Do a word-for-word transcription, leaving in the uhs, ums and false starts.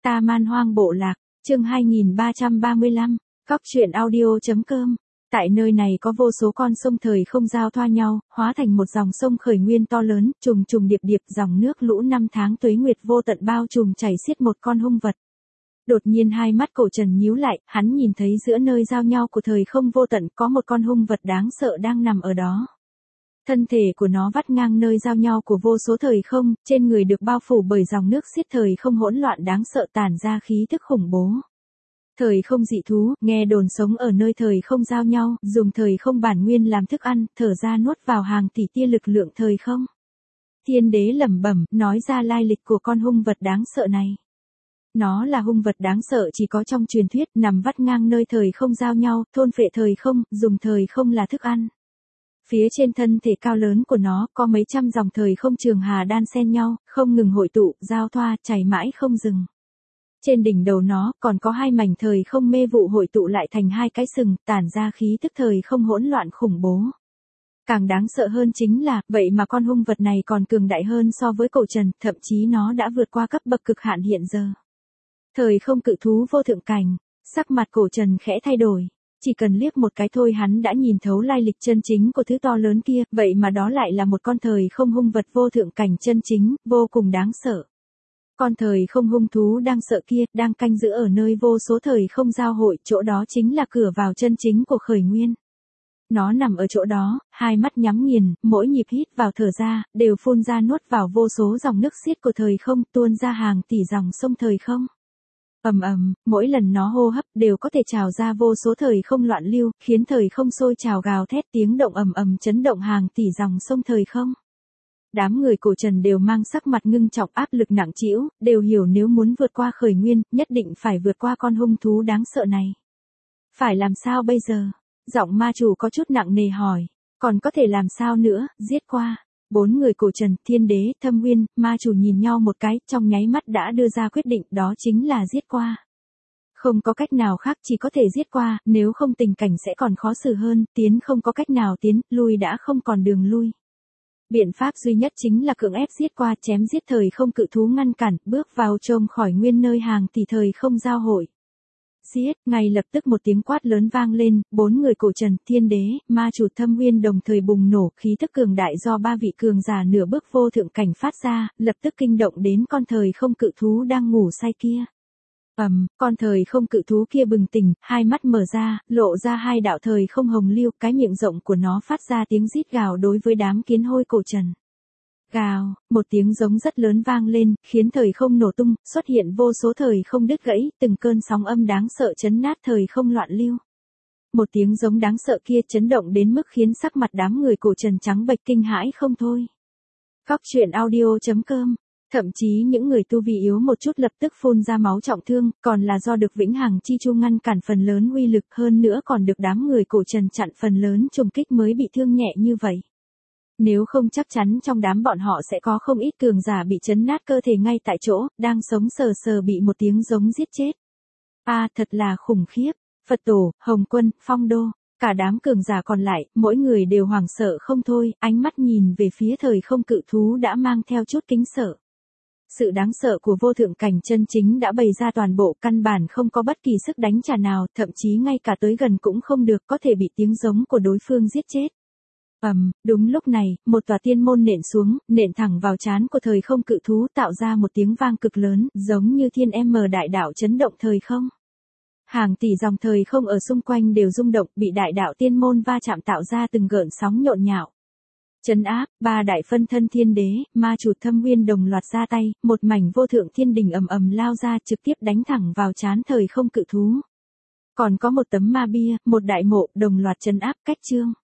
Ta Man Hoang Bộ Lạc, chương hai nghìn ba trăm ba mươi lăm, Cóc truyện audio chấm com. Tại nơi này có vô số con sông thời không giao thoa nhau, hóa thành một dòng sông khởi nguyên to lớn, trùng trùng điệp điệp, dòng nước lũ năm tháng tuế nguyệt vô tận bao trùm chảy xiết một con hung vật. Đột nhiên hai mắt Cổ Trần nhíu lại, hắn nhìn thấy giữa nơi giao nhau của thời không vô tận có một con hung vật đáng sợ đang nằm ở đó. Thân thể của nó vắt ngang nơi giao nhau của vô số thời không, trên người được bao phủ bởi dòng nước xiết thời không hỗn loạn đáng sợ tản ra khí tức khủng bố. Thời không dị thú, nghe đồn sống ở nơi thời không giao nhau, dùng thời không bản nguyên làm thức ăn, thở ra nuốt vào hàng tỷ tia lực lượng thời không. Thiên đế lẩm bẩm, nói ra lai lịch của con hung vật đáng sợ này. Nó là hung vật đáng sợ chỉ có trong truyền thuyết, nằm vắt ngang nơi thời không giao nhau, thôn phệ thời không, dùng thời không là thức ăn. Phía trên thân thể cao lớn của nó có mấy trăm dòng thời không trường hà đan xen nhau, không ngừng hội tụ, giao thoa, chảy mãi không dừng. Trên đỉnh đầu nó còn có hai mảnh thời không mê vụ hội tụ lại thành hai cái sừng, tản ra khí tức thời không hỗn loạn khủng bố. Càng đáng sợ hơn chính là, vậy mà con hung vật này còn cường đại hơn so với Cổ Trần, thậm chí nó đã vượt qua cấp bậc cực hạn hiện giờ. Thời không cự thú vô thượng cảnh, sắc mặt Cổ Trần khẽ thay đổi. Chỉ cần liếc một cái thôi hắn đã nhìn thấu lai lịch chân chính của thứ to lớn kia, vậy mà đó lại là một con thời không hung vật vô thượng cảnh chân chính, vô cùng đáng sợ. Con thời không hung thú đang sợ kia, đang canh giữ ở nơi vô số thời không giao hội, chỗ đó chính là cửa vào chân chính của khởi nguyên. Nó nằm ở chỗ đó, hai mắt nhắm nghiền, mỗi nhịp hít vào thở ra, đều phun ra nuốt vào vô số dòng nước xiết của thời không, tuôn ra hàng tỷ dòng sông thời không. Ầm ầm, mỗi lần nó hô hấp đều có thể trào ra vô số thời không loạn lưu, khiến thời không sôi trào gào thét tiếng động ầm ầm chấn động hàng tỷ dòng sông thời không. Đám người Cổ Trần đều mang sắc mặt ngưng trọng áp lực nặng trĩu, đều hiểu nếu muốn vượt qua khởi nguyên, nhất định phải vượt qua con hung thú đáng sợ này. Phải làm sao bây giờ? Giọng ma chủ có chút nặng nề hỏi, còn có thể làm sao nữa, giết qua. Bốn người Cổ Trần, Thiên Đế, Thâm Nguyên, ma chủ nhìn nhau một cái, trong nháy mắt đã đưa ra quyết định, đó chính là giết qua. Không có cách nào khác, chỉ có thể giết qua, nếu không tình cảnh sẽ còn khó xử hơn, tiến không có cách nào tiến, lui đã không còn đường lui. Biện pháp duy nhất chính là cưỡng ép giết qua, chém giết thời không cự thú ngăn cản, bước vào trông khỏi nguyên nơi hàng tỷ thời không giao hội. Giết, ngay lập tức một tiếng quát lớn vang lên, bốn người Cổ Trần, Thiên Đế, ma chủ Thâm Nguyên đồng thời bùng nổ, khí tức cường đại do ba vị cường giả nửa bước vô thượng cảnh phát ra, lập tức kinh động đến con thời không cự thú đang ngủ say kia. Ầm, um, con thời không cự thú kia bừng tỉnh, hai mắt mở ra, lộ ra hai đạo thời không hồng lưu, cái miệng rộng của nó phát ra tiếng rít gào đối với đám kiến hôi Cổ Trần. Gào, một tiếng giống rất lớn vang lên, khiến thời không nổ tung, xuất hiện vô số thời không đứt gãy, từng cơn sóng âm đáng sợ chấn nát thời không loạn lưu. Một tiếng giống đáng sợ kia chấn động đến mức khiến sắc mặt đám người Cổ Trần trắng bệch kinh hãi không thôi. Cóc truyện audio chấm com. Thậm chí những người tu vi yếu một chút lập tức phun ra máu trọng thương, còn là do được Vĩnh Hằng Chi Chu ngăn cản phần lớn uy lực, hơn nữa còn được đám người Cổ Trần chặn phần lớn trùng kích mới bị thương nhẹ như vậy. Nếu không chắc chắn trong đám bọn họ sẽ có không ít cường giả bị chấn nát cơ thể ngay tại chỗ, đang sống sờ sờ bị một tiếng giống giết chết. A à, thật là khủng khiếp. Phật Tổ, Hồng Quân, Phong Đô, cả đám cường giả còn lại, mỗi người đều hoảng sợ không thôi, ánh mắt nhìn về phía thời không cự thú đã mang theo chút kính sợ. Sự đáng sợ của vô thượng cảnh chân chính đã bày ra toàn bộ, căn bản không có bất kỳ sức đánh trả nào, thậm chí ngay cả tới gần cũng không được, có thể bị tiếng giống của đối phương giết chết. Ầm, um, đúng lúc này, một tòa tiên môn nện xuống, nện thẳng vào trán của thời không cự thú, tạo ra một tiếng vang cực lớn, giống như thiên m đại đạo chấn động thời không. Hàng tỷ dòng thời không ở xung quanh đều rung động, bị đại đạo tiên môn va chạm tạo ra từng gợn sóng nhộn nhạo. Trấn áp, ba đại phân thân Thiên Đế, ma chủ Thâm Nguyên đồng loạt ra tay, một mảnh vô thượng thiên đình ầm ầm lao ra trực tiếp đánh thẳng vào trán thời không cự thú. Còn có một tấm ma bia, một đại mộ đồng loạt trấn áp cách chương.